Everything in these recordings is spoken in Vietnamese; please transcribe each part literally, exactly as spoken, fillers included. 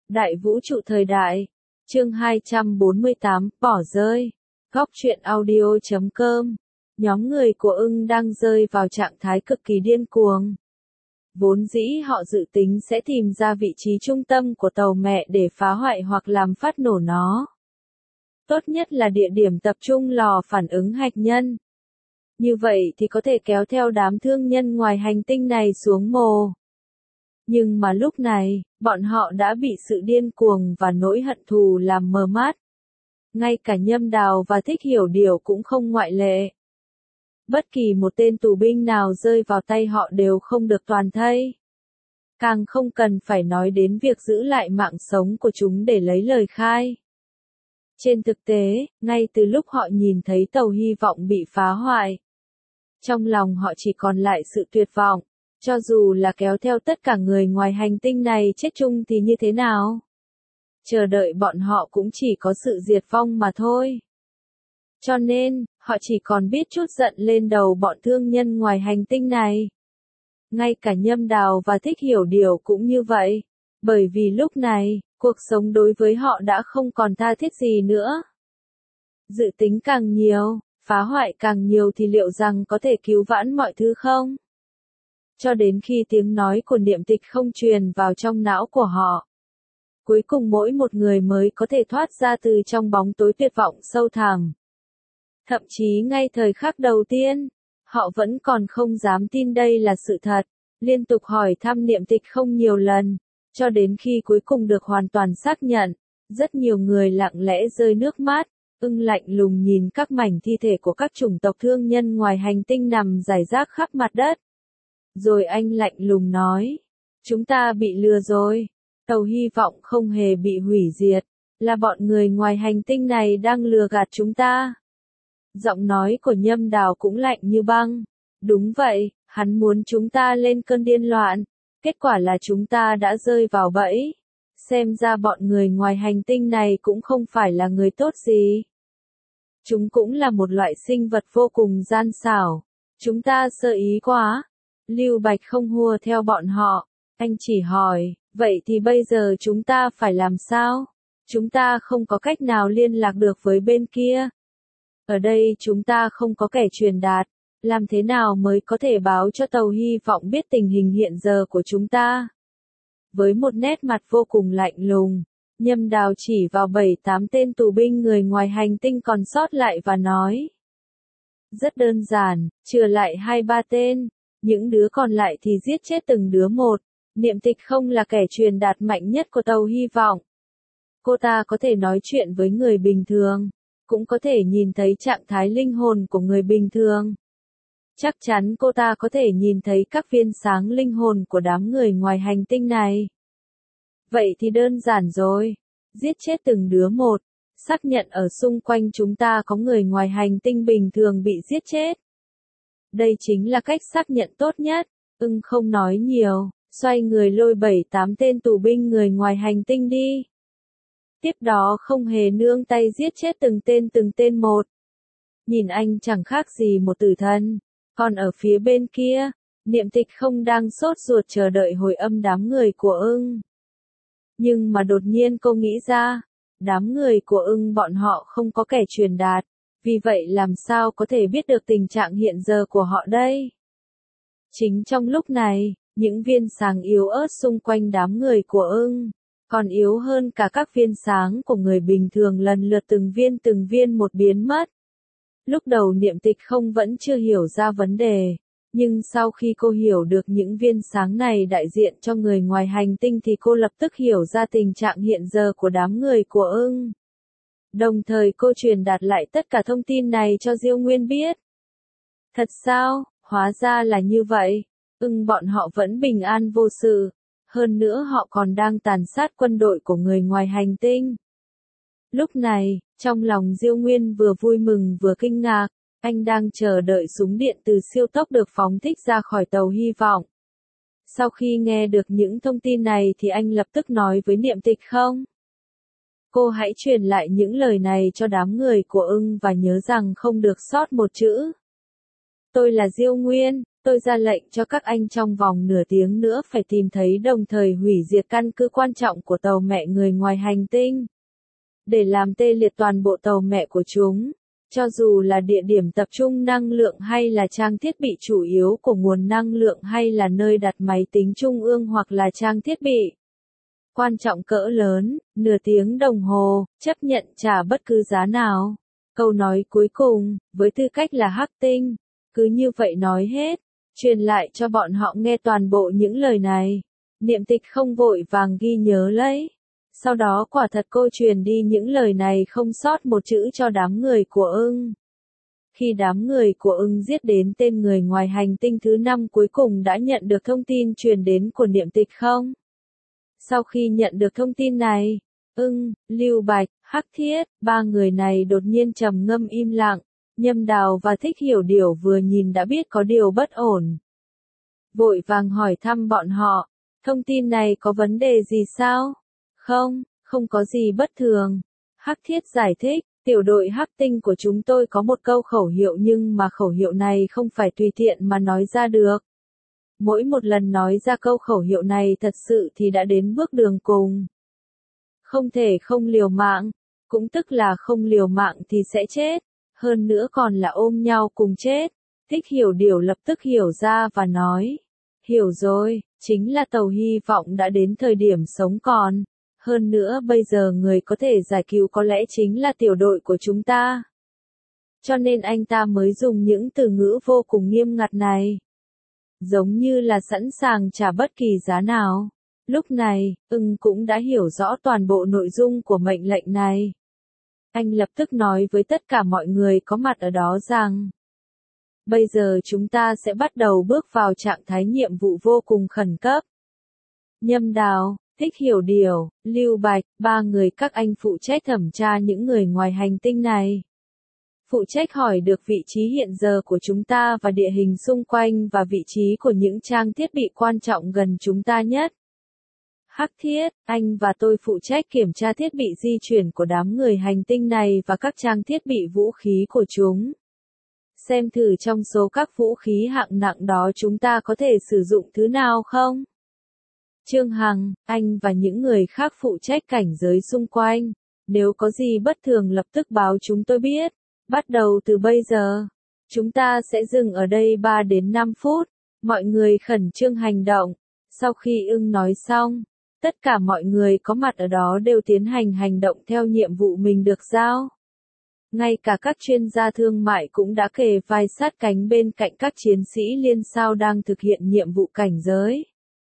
Đại vũ trụ thời đại. Chương hai trăm bốn mươi tám, bỏ rơi. Góc truyện audio chấm com. Nhóm người của ưng đang rơi vào trạng thái cực kỳ điên cuồng. Vốn dĩ họ dự tính sẽ tìm ra vị trí trung tâm của tàu mẹ để phá hoại hoặc làm phát nổ nó. Tốt nhất là địa điểm tập trung lò phản ứng hạt nhân. Như vậy thì có thể kéo theo đám thương nhân ngoài hành tinh này xuống mồ. Nhưng mà lúc này, bọn họ đã bị sự điên cuồng và nỗi hận thù làm mờ mắt. Ngay cả Nhâm Đào và Thích Hiểu Điều cũng không ngoại lệ. Bất kỳ một tên tù binh nào rơi vào tay họ đều không được toàn thây. Càng không cần phải nói đến việc giữ lại mạng sống của chúng để lấy lời khai. Trên thực tế, ngay từ lúc họ nhìn thấy tàu hy vọng bị phá hoại, trong lòng họ chỉ còn lại sự tuyệt vọng. Cho dù là kéo theo tất cả người ngoài hành tinh này chết chung thì như thế nào? Chờ đợi bọn họ cũng chỉ có sự diệt vong mà thôi. Cho nên, họ chỉ còn biết chút giận lên đầu bọn thương nhân ngoài hành tinh này. Ngay cả Nhâm Đào và Thích Hiểu Điều cũng như vậy. Bởi vì lúc này, cuộc sống đối với họ đã không còn tha thiết gì nữa. Dự tính càng nhiều, phá hoại càng nhiều thì liệu rằng có thể cứu vãn mọi thứ không? Cho đến khi tiếng nói của Niệm Tịch không truyền vào trong não của họ. Cuối cùng mỗi một người mới có thể thoát ra từ trong bóng tối tuyệt vọng sâu thẳm. Thậm chí ngay thời khắc đầu tiên, họ vẫn còn không dám tin đây là sự thật, liên tục hỏi thăm Niệm Tịch không nhiều lần, cho đến khi cuối cùng được hoàn toàn xác nhận, rất nhiều người lặng lẽ rơi nước mắt, ưng lạnh lùng nhìn các mảnh thi thể của các chủng tộc thương nhân ngoài hành tinh nằm rải rác khắp mặt đất. Rồi anh lạnh lùng nói, chúng ta bị lừa rồi, tàu hy vọng không hề bị hủy diệt, là bọn người ngoài hành tinh này đang lừa gạt chúng ta. Giọng nói của Nhâm Đào cũng lạnh như băng, đúng vậy, hắn muốn chúng ta lên cơn điên loạn, kết quả là chúng ta đã rơi vào bẫy, xem ra bọn người ngoài hành tinh này cũng không phải là người tốt gì. Chúng cũng là một loại sinh vật vô cùng gian xảo, chúng ta sơ ý quá. Lưu Bạch không hùa theo bọn họ, anh chỉ hỏi, vậy thì bây giờ chúng ta phải làm sao? Chúng ta không có cách nào liên lạc được với bên kia. Ở đây chúng ta không có kẻ truyền đạt, làm thế nào mới có thể báo cho tàu hy vọng biết tình hình hiện giờ của chúng ta? Với một nét mặt vô cùng lạnh lùng, Nhâm Đào chỉ vào bảy tám tên tù binh người ngoài hành tinh còn sót lại và nói. Rất đơn giản, trừ lại hai ba tên. Những đứa còn lại thì giết chết từng đứa một. Niệm Tịch không là kẻ truyền đạt mạnh nhất của tàu hy vọng. Cô ta có thể nói chuyện với người bình thường, cũng có thể nhìn thấy trạng thái linh hồn của người bình thường. Chắc chắn cô ta có thể nhìn thấy các viên sáng linh hồn của đám người ngoài hành tinh này. Vậy thì đơn giản rồi, giết chết từng đứa một, xác nhận ở xung quanh chúng ta có người ngoài hành tinh bình thường bị giết chết. Đây chính là cách xác nhận tốt nhất. Ưng không nói nhiều, xoay người lôi bảy tám tên tù binh người ngoài hành tinh đi. Tiếp đó không hề nương tay giết chết từng tên từng tên một. Nhìn anh chẳng khác gì một tử thần. Còn ở phía bên kia, Niệm Tịch không đang sốt ruột chờ đợi hồi âm đám người của ưng. Nhưng mà đột nhiên cô nghĩ ra, đám người của ưng bọn họ không có kẻ truyền đạt. Vì vậy làm sao có thể biết được tình trạng hiện giờ của họ đây? Chính trong lúc này, những viên sáng yếu ớt xung quanh đám người của ưng, còn yếu hơn cả các viên sáng của người bình thường lần lượt từng viên từng viên một biến mất. Lúc đầu Niệm Tịch không vẫn chưa hiểu ra vấn đề, nhưng sau khi cô hiểu được những viên sáng này đại diện cho người ngoài hành tinh thì cô lập tức hiểu ra tình trạng hiện giờ của đám người của ưng. Đồng thời cô truyền đạt lại tất cả thông tin này cho Diêu Nguyên biết. Thật sao, hóa ra là như vậy, ưng bọn họ vẫn bình an vô sự, hơn nữa họ còn đang tàn sát quân đội của người ngoài hành tinh. Lúc này, trong lòng Diêu Nguyên vừa vui mừng vừa kinh ngạc, anh đang chờ đợi súng điện từ siêu tốc được phóng thích ra khỏi tàu hy vọng. Sau khi nghe được những thông tin này thì anh lập tức nói với Niệm Tịch không? Cô hãy truyền lại những lời này cho đám người của ưng và nhớ rằng không được sót một chữ. Tôi là Diêu Nguyên, Tôi ra lệnh cho các anh trong vòng nửa tiếng nữa phải tìm thấy đồng thời hủy diệt căn cứ quan trọng của tàu mẹ người ngoài hành tinh. Để làm tê liệt toàn bộ tàu mẹ của chúng. Cho dù là địa điểm tập trung năng lượng hay là trang thiết bị chủ yếu của nguồn năng lượng hay là nơi đặt máy tính trung ương hoặc là trang thiết bị quan trọng cỡ lớn, nửa tiếng đồng hồ, chấp nhận trả bất cứ giá nào. Câu nói cuối cùng, với tư cách là Hắc Tinh, cứ như vậy nói hết, truyền lại cho bọn họ nghe toàn bộ những lời này. Niệm Tịch không vội vàng ghi nhớ lấy. Sau đó quả thật cô truyền đi những lời này không sót một chữ cho đám người của ưng. Khi đám người của ưng giết đến tên người ngoài hành tinh thứ năm cuối cùng đã nhận được thông tin truyền đến của Niệm Tịch không? Sau khi nhận được thông tin này, ưng, Lưu Bạch, Hắc Thiết, ba người này đột nhiên trầm ngâm im lặng. Nhâm Đào và Thích Hiểu Điều vừa nhìn đã biết có điều bất ổn. Vội vàng hỏi thăm bọn họ, thông tin này có vấn đề gì sao? Không, không có gì bất thường. Hắc Thiết giải thích, tiểu đội Hắc Tinh của chúng tôi có một câu khẩu hiệu nhưng mà khẩu hiệu này không phải tùy tiện mà nói ra được. Mỗi một lần nói ra câu khẩu hiệu này thật sự thì đã đến bước đường cùng. Không thể không liều mạng, cũng tức là không liều mạng thì sẽ chết, hơn nữa còn là ôm nhau cùng chết. Thích Hiểu Điều lập tức hiểu ra và nói, hiểu rồi, chính là tàu hy vọng đã đến thời điểm sống còn. Hơn nữa bây giờ người có thể giải cứu có lẽ chính là tiểu đội của chúng ta. Cho nên anh ta mới dùng những từ ngữ vô cùng nghiêm ngặt này. Giống như là sẵn sàng trả bất kỳ giá nào. Lúc này, ưng cũng đã hiểu rõ toàn bộ nội dung của mệnh lệnh này. Anh lập tức nói với tất cả mọi người có mặt ở đó rằng, bây giờ chúng ta sẽ bắt đầu bước vào trạng thái nhiệm vụ vô cùng khẩn cấp. Nhâm Đào, Thích Hiểu Điều, Lưu Bạch, ba người các anh phụ trách thẩm tra những người ngoài hành tinh này. Phụ trách hỏi được vị trí hiện giờ của chúng ta và địa hình xung quanh và vị trí của những trang thiết bị quan trọng gần chúng ta nhất. Hắc Thiết, anh và tôi phụ trách kiểm tra thiết bị di chuyển của đám người hành tinh này và các trang thiết bị vũ khí của chúng. Xem thử trong số các vũ khí hạng nặng đó chúng ta có thể sử dụng thứ nào không? Trương Hằng, anh và những người khác phụ trách cảnh giới xung quanh. Nếu có gì bất thường lập tức báo chúng tôi biết. Bắt đầu từ bây giờ, chúng ta sẽ dừng ở đây ba đến năm phút. Mọi người khẩn trương hành động. Sau khi ưng nói xong, tất cả mọi người có mặt ở đó đều tiến hành hành động theo nhiệm vụ mình được giao. Ngay cả các chuyên gia thương mại cũng đã kề vai sát cánh bên cạnh các chiến sĩ liên sao đang thực hiện nhiệm vụ cảnh giới.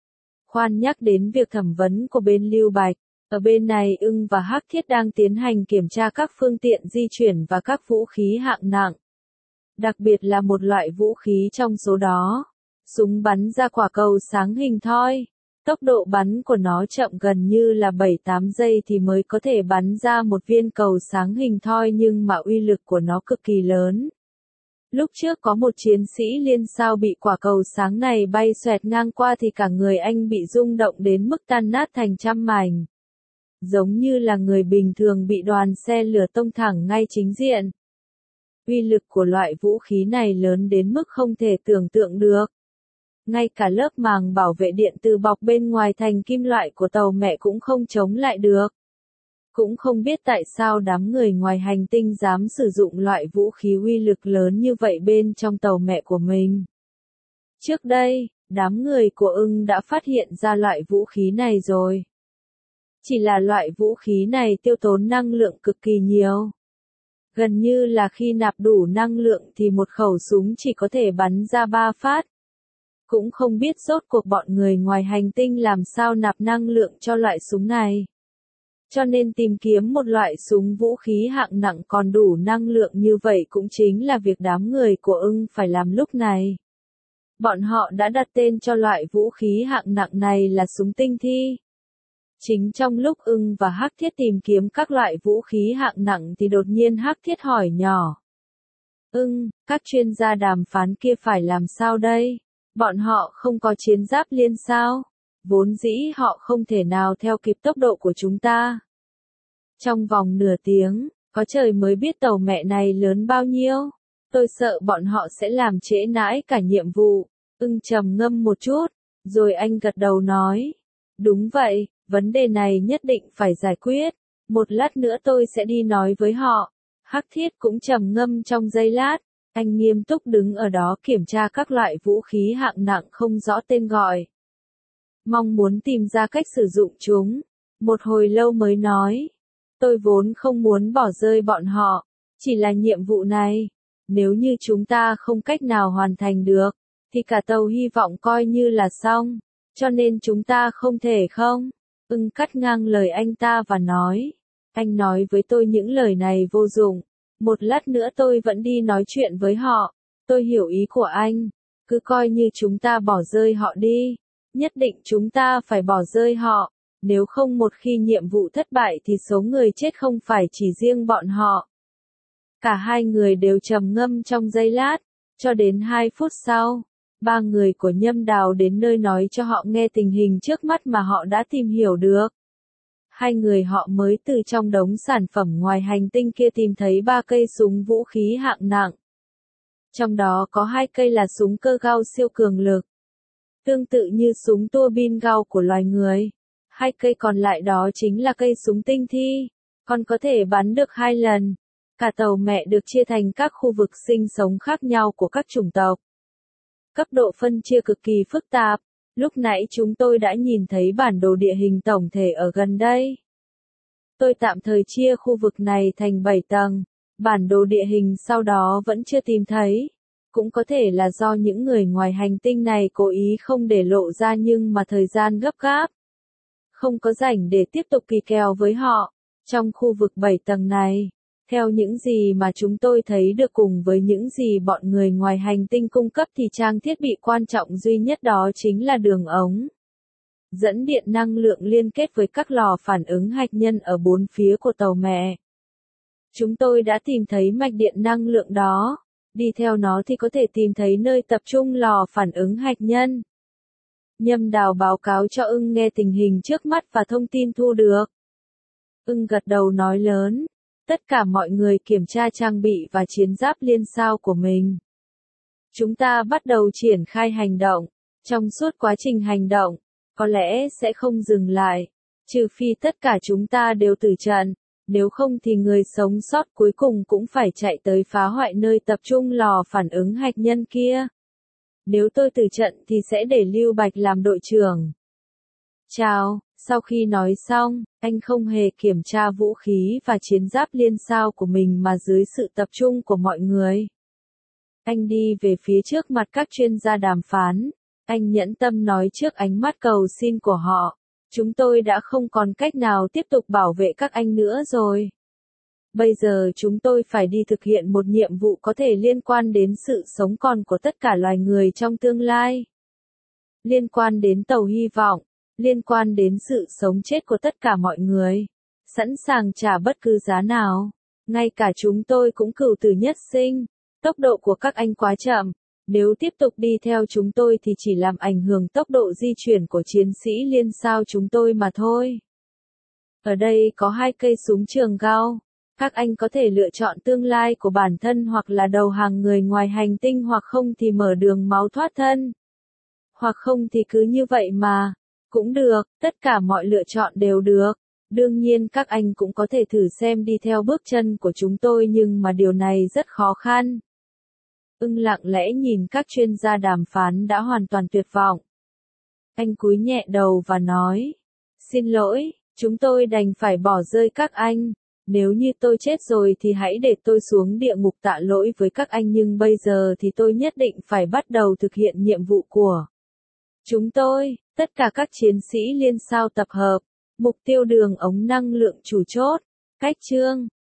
Khoan nhắc đến việc thẩm vấn của bên Lưu Bạch, ở bên này ưng và Hắc Thiết đang tiến hành kiểm tra các phương tiện di chuyển và các vũ khí hạng nặng. Đặc biệt là một loại vũ khí trong số đó, súng bắn ra quả cầu sáng hình thoi. Tốc độ bắn của nó chậm gần như là bảy tám giây thì mới có thể bắn ra một viên cầu sáng hình thoi nhưng mà uy lực của nó cực kỳ lớn. Lúc trước có một chiến sĩ liên sao bị quả cầu sáng này bay xoẹt ngang qua thì cả người anh bị rung động đến mức tan nát thành trăm mảnh. Giống như là người bình thường bị đoàn xe lửa tông thẳng ngay chính diện. Uy lực của loại vũ khí này lớn đến mức không thể tưởng tượng được. Ngay cả lớp màng bảo vệ điện từ bọc bên ngoài thành kim loại của tàu mẹ cũng không chống lại được. Cũng không biết tại sao đám người ngoài hành tinh dám sử dụng loại vũ khí uy lực lớn như vậy bên trong tàu mẹ của mình. Trước đây, đám người của ưng đã phát hiện ra loại vũ khí này rồi. Chỉ là loại vũ khí này tiêu tốn năng lượng cực kỳ nhiều. Gần như là khi nạp đủ năng lượng thì một khẩu súng chỉ có thể bắn ra ba phát. Cũng không biết rốt cuộc bọn người ngoài hành tinh làm sao nạp năng lượng cho loại súng này. Cho nên tìm kiếm một loại súng vũ khí hạng nặng còn đủ năng lượng như vậy cũng chính là việc đám người của ưng phải làm lúc này. Bọn họ đã đặt tên cho loại vũ khí hạng nặng này là súng tinh thi. Chính trong lúc ưng và Hắc Thiết tìm kiếm các loại vũ khí hạng nặng thì đột nhiên Hắc Thiết hỏi nhỏ. Ưng, các chuyên gia đàm phán kia phải làm sao đây? Bọn họ không có chiến giáp liên sao? Vốn dĩ họ không thể nào theo kịp tốc độ của chúng ta. Trong vòng nửa tiếng, có trời mới biết tàu mẹ này lớn bao nhiêu. Tôi sợ bọn họ sẽ làm trễ nãi cả nhiệm vụ. Ưng trầm ngâm một chút, rồi anh gật đầu nói. Đúng vậy, vấn đề này nhất định phải giải quyết. Một lát nữa tôi sẽ đi nói với họ. Hắc Thiết cũng trầm ngâm trong giây lát. Anh nghiêm túc đứng ở đó kiểm tra các loại vũ khí hạng nặng không rõ tên gọi. Mong muốn tìm ra cách sử dụng chúng. Một hồi lâu mới nói. Tôi vốn không muốn bỏ rơi bọn họ. Chỉ là nhiệm vụ này. Nếu như chúng ta không cách nào hoàn thành được, thì cả tàu hy vọng coi như là xong. Cho nên chúng ta không thể không. Ưng cắt ngang lời anh ta và nói. Anh nói với tôi những lời này vô dụng. Một lát nữa tôi vẫn đi nói chuyện với họ. Tôi hiểu ý của anh. Cứ coi như chúng ta bỏ rơi họ đi. Nhất định chúng ta phải bỏ rơi họ. Nếu không một khi nhiệm vụ thất bại thì số người chết không phải chỉ riêng bọn họ. Cả hai người đều trầm ngâm trong giây lát. Cho đến hai phút sau, ba người của Nhâm Đào đến nơi nói cho họ nghe tình hình trước mắt mà họ đã tìm hiểu được. Hai người họ mới từ trong đống sản phẩm ngoài hành tinh kia tìm thấy ba cây súng vũ khí hạng nặng. Trong đó có hai cây là súng cơ gao siêu cường lực. Tương tự như súng tua bin gao của loài người. Hai cây còn lại đó chính là cây súng tinh thi. Còn có thể bắn được hai lần. Cả tàu mẹ được chia thành các khu vực sinh sống khác nhau của các chủng tộc. Cấp độ phân chia cực kỳ phức tạp. Lúc nãy chúng tôi đã nhìn thấy bản đồ địa hình tổng thể ở gần đây. Tôi tạm thời chia khu vực này thành bảy tầng. Bản đồ địa hình sau đó vẫn chưa tìm thấy. Cũng có thể là do những người ngoài hành tinh này cố ý không để lộ ra nhưng mà thời gian gấp gáp. Không có rảnh để tiếp tục kỳ kèo với họ. Trong khu vực bảy tầng này, theo những gì mà chúng tôi thấy được cùng với những gì bọn người ngoài hành tinh cung cấp thì trang thiết bị quan trọng duy nhất đó chính là đường ống dẫn điện năng lượng liên kết với các lò phản ứng hạt nhân ở bốn phía của tàu mẹ. Chúng tôi đã tìm thấy mạch điện năng lượng đó. Đi theo nó thì có thể tìm thấy nơi tập trung lò phản ứng hạt nhân. Nhâm Đào báo cáo cho Ưng nghe tình hình trước mắt và thông tin thu được. Ưng gật đầu nói lớn. Tất cả mọi người kiểm tra trang bị và chiến giáp liên sao của mình. Chúng ta bắt đầu triển khai hành động. Trong suốt quá trình hành động, có lẽ sẽ không dừng lại. Trừ phi tất cả chúng ta đều tử trận. Nếu không thì người sống sót cuối cùng cũng phải chạy tới phá hoại nơi tập trung lò phản ứng hạt nhân kia. Nếu tôi tử trận thì sẽ để Lưu Bạch làm đội trưởng. Chào, sau khi nói xong, anh không hề kiểm tra vũ khí và chiến giáp liên sao của mình mà dưới sự tập trung của mọi người. Anh đi về phía trước mặt các chuyên gia đàm phán. Anh nhẫn tâm nói trước ánh mắt cầu xin của họ. Chúng tôi đã không còn cách nào tiếp tục bảo vệ các anh nữa rồi. Bây giờ chúng tôi phải đi thực hiện một nhiệm vụ có thể liên quan đến sự sống còn của tất cả loài người trong tương lai. Liên quan đến tàu hy vọng. Liên quan đến sự sống chết của tất cả mọi người. Sẵn sàng trả bất cứ giá nào. Ngay cả chúng tôi cũng cửu tử nhất sinh. Tốc độ của các anh quá chậm. Nếu tiếp tục đi theo chúng tôi thì chỉ làm ảnh hưởng tốc độ di chuyển của chiến sĩ liên sao chúng tôi mà thôi. Ở đây có hai cây súng trường gao. Các anh có thể lựa chọn tương lai của bản thân hoặc là đầu hàng người ngoài hành tinh hoặc không thì mở đường máu thoát thân. Hoặc không thì cứ như vậy mà. Cũng được, tất cả mọi lựa chọn đều được. Đương nhiên các anh cũng có thể thử xem đi theo bước chân của chúng tôi nhưng mà điều này rất khó khăn. Ưng lặng lẽ nhìn các chuyên gia đàm phán đã hoàn toàn tuyệt vọng. Anh cúi nhẹ đầu và nói. Xin lỗi, chúng tôi đành phải bỏ rơi các anh. Nếu như tôi chết rồi thì hãy để tôi xuống địa ngục tạ lỗi với các anh nhưng bây giờ thì tôi nhất định phải bắt đầu thực hiện nhiệm vụ của chúng tôi. Tất cả các chiến sĩ liên sao tập hợp. Mục tiêu đường ống năng lượng chủ chốt. Cách chương